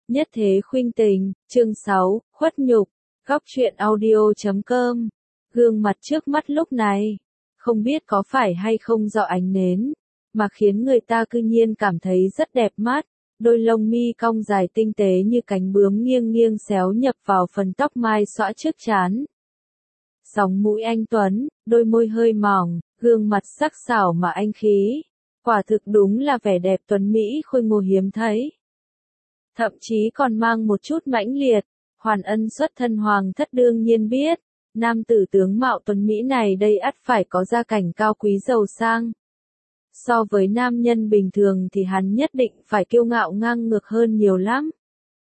Nhất thế khuynh tình, chương 6, khuất nhục, góc truyện audio.com. Gương mặt trước mắt lúc này, không biết có phải hay không do ánh nến, mà khiến người ta cư nhiên cảm thấy rất đẹp mắt. Đôi lông mi cong dài tinh tế như cánh bướm nghiêng nghiêng xéo nhập vào phần tóc mai xõa trước trán. Sóng mũi anh tuấn, đôi môi hơi mỏng, gương mặt sắc sảo mà anh khí. Quả thực đúng là vẻ đẹp tuấn Mỹ khôi ngô hiếm thấy. Thậm chí còn mang một chút mãnh liệt. Hoàn Ân xuất thân hoàng thất đương nhiên biết, nam tử tướng mạo tuấn Mỹ này đây ắt phải có gia cảnh cao quý giàu sang. So với nam nhân bình thường thì hắn nhất định phải kiêu ngạo ngang ngược hơn nhiều lắm.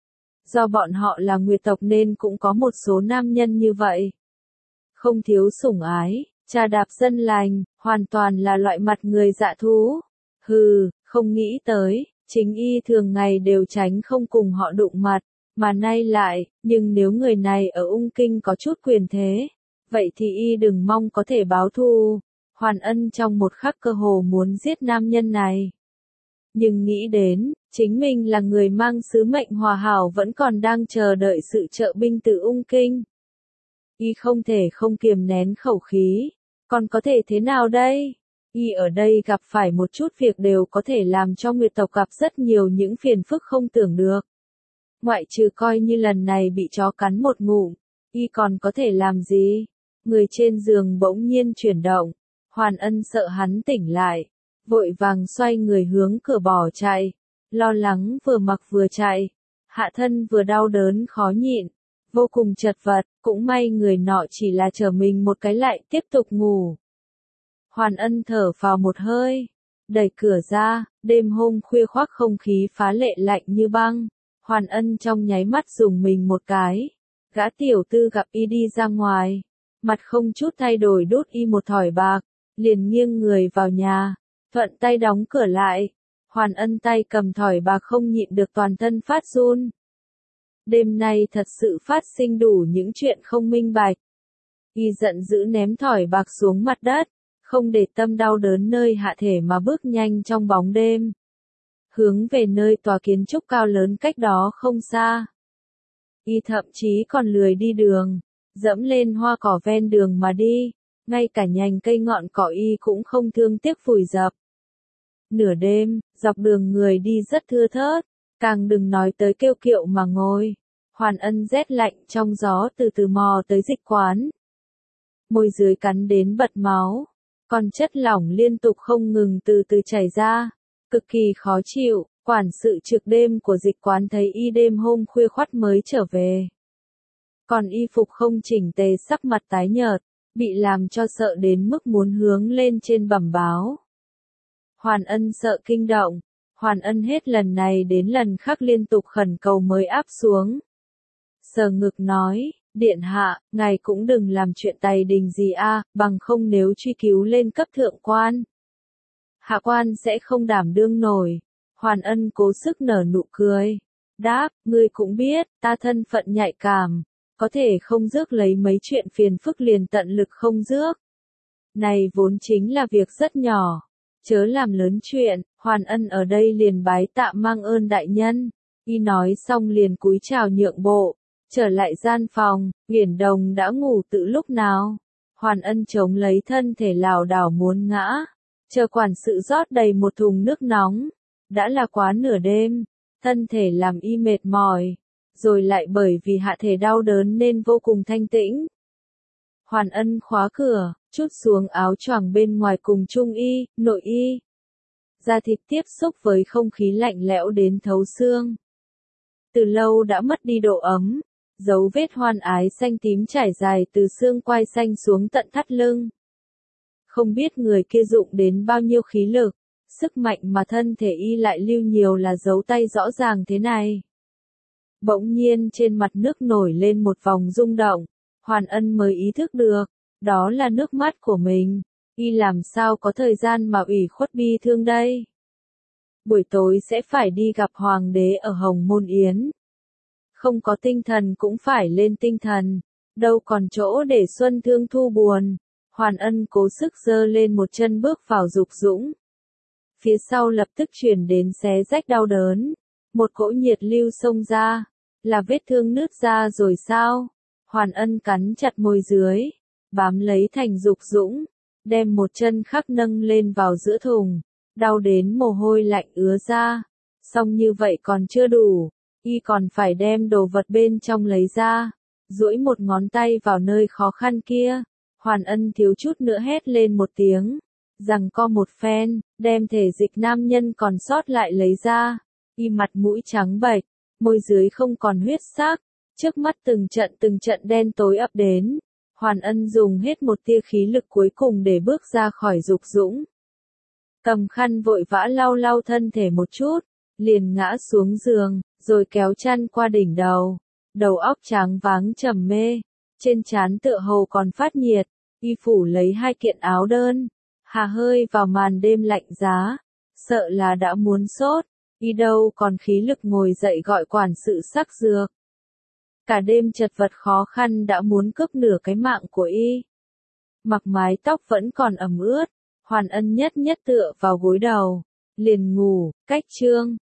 Do bọn họ là Nguyệt tộc nên cũng có một số nam nhân như vậy. Không thiếu sủng ái, trà đạp dân lành, hoàn toàn là loại mặt người dạ thú. Hừ, không nghĩ tới, chính y thường ngày đều tránh không cùng họ đụng mặt, mà nay lại, nhưng nếu người này ở ung kinh có chút quyền thế, vậy thì y đừng mong có thể báo thù. Hoàn Ân trong một khắc cơ hồ muốn giết nam nhân này. Nhưng nghĩ đến, chính mình là người mang sứ mệnh hòa hảo vẫn còn đang chờ đợi sự trợ binh từ ung kinh. Y không thể không kiềm nén khẩu khí, còn có thể thế nào đây? Y ở đây gặp phải một chút việc đều có thể làm cho Nguyệt tộc gặp rất nhiều những phiền phức không tưởng được. Ngoại trừ coi như lần này bị chó cắn một ngụm, y còn có thể làm gì? Người trên giường bỗng nhiên chuyển động, Hoàn Ân sợ hắn tỉnh lại, vội vàng xoay người hướng cửa bỏ chạy, lo lắng vừa mặc vừa chạy, hạ thân vừa đau đớn khó nhịn, vô cùng chật vật, cũng may người nọ chỉ là chở mình một cái lại tiếp tục ngủ. Hoàn Ân thở phào một hơi, đẩy cửa ra, đêm hôm khuya khoác không khí phá lệ lạnh như băng. Hoàn Ân trong nháy mắt dùng mình một cái, gã tiểu tư gặp y đi ra ngoài, mặt không chút thay đổi đút y một thỏi bạc, liền nghiêng người vào nhà, thuận tay đóng cửa lại. Hoàn Ân tay cầm thỏi bạc không nhịn được toàn thân phát run. Đêm nay thật sự phát sinh đủ những chuyện không minh bạch. Y giận dữ ném thỏi bạc xuống mặt đất, không để tâm đau đớn nơi hạ thể mà bước nhanh trong bóng đêm, hướng về nơi tòa kiến trúc cao lớn cách đó không xa. Y thậm chí còn lười đi đường, dẫm lên hoa cỏ ven đường mà đi, ngay cả nhành cây ngọn cỏ y cũng không thương tiếc vùi dập. Nửa đêm, dọc đường người đi rất thưa thớt, càng đừng nói tới kêu kiệu mà ngồi. Hoàn Ân rét lạnh trong gió từ từ mò tới dịch quán. Môi dưới cắn đến bật máu, còn chất lỏng liên tục không ngừng từ từ chảy ra, cực kỳ khó chịu. Quản sự trực đêm của dịch quán thấy y đêm hôm khuya khoắt mới trở về, còn y phục không chỉnh tề, sắc mặt tái nhợt, bị làm cho sợ đến mức muốn hướng lên trên bẩm báo. Hoàn Ân sợ kinh động, Hoàn Ân hết lần này đến lần khác liên tục khẩn cầu mới áp xuống. Sờ ngực nói, điện hạ, ngài cũng đừng làm chuyện tày đình gì a, bằng không nếu truy cứu lên cấp thượng quan, hạ quan sẽ không đảm đương nổi. Hoàn Ân cố sức nở nụ cười, đáp, ngươi cũng biết, ta thân phận nhạy cảm, có thể không rước lấy mấy chuyện phiền phức liền tận lực không rước. Này vốn chính là việc rất nhỏ, chớ làm lớn chuyện. Hoàn Ân ở đây liền bái tạ mang ơn đại nhân. Y nói xong liền cúi chào nhượng bộ, trở lại gian phòng. Uyển Đồng đã ngủ từ lúc nào. Hoàn Ân chống lấy thân thể lảo đảo muốn ngã, chờ quản sự rót đầy một thùng nước nóng. Đã là quá nửa đêm, thân thể làm y mệt mỏi, rồi lại bởi vì hạ thể đau đớn nên vô cùng thanh tĩnh. Hoàn Ân khóa cửa, trút xuống áo choàng bên ngoài cùng trung y, nội y. Da thịt tiếp xúc với không khí lạnh lẽo đến thấu xương. Từ lâu đã mất đi độ ấm, dấu vết hoan ái xanh tím trải dài từ xương quai xanh xuống tận thắt lưng. Không biết người kia dụng đến bao nhiêu khí lực, sức mạnh mà thân thể y lại lưu nhiều là dấu tay rõ ràng thế này. Bỗng nhiên trên mặt nước nổi lên một vòng rung động, Hoàn Ân mới ý thức được, đó là nước mắt của mình. Y làm sao có thời gian mà ủy khuất bi thương đây? Buổi tối sẽ phải đi gặp hoàng đế ở Hồng Môn Yến. Không có tinh thần cũng phải lên tinh thần, đâu còn chỗ để xuân thương thu buồn. Hoàn Ân cố sức giơ lên một chân bước vào dục dũng. Phía sau lập tức truyền đến xé rách đau đớn, một cỗ nhiệt lưu xông ra, là vết thương nứt ra rồi sao? Hoàn Ân cắn chặt môi dưới, bám lấy Thành Dục Dũng, đem một chân khắc nâng lên vào giữa thùng, đau đến mồ hôi lạnh ứa ra. Xong như vậy còn chưa đủ, y còn phải đem đồ vật bên trong lấy ra, duỗi một ngón tay vào nơi khó khăn kia. Hoàn Ân thiếu chút nữa hét lên một tiếng, rằng co một phen, đem thể dịch nam nhân còn sót lại lấy ra. Y mặt mũi trắng bệch, môi dưới không còn huyết sắc, trước mắt từng trận đen tối ập đến. Hoàn Ân dùng hết một tia khí lực cuối cùng để bước ra khỏi Dục Dũng. Cầm khăn vội vã lau lau thân thể một chút, liền ngã xuống giường, rồi kéo chăn qua đỉnh đầu. Đầu óc tráng váng trầm mê, trên trán tựa hồ còn phát nhiệt, y phủ lấy hai kiện áo đơn, hà hơi vào màn đêm lạnh giá, sợ là đã muốn sốt, y đâu còn khí lực ngồi dậy gọi quản sự sắc dược. Cả đêm chật vật khó khăn đã muốn cướp nửa cái mạng của y. Mặc mái tóc vẫn còn ẩm ướt, Hoàn Ân nhất nhất tựa vào gối đầu, liền ngủ. Cách chương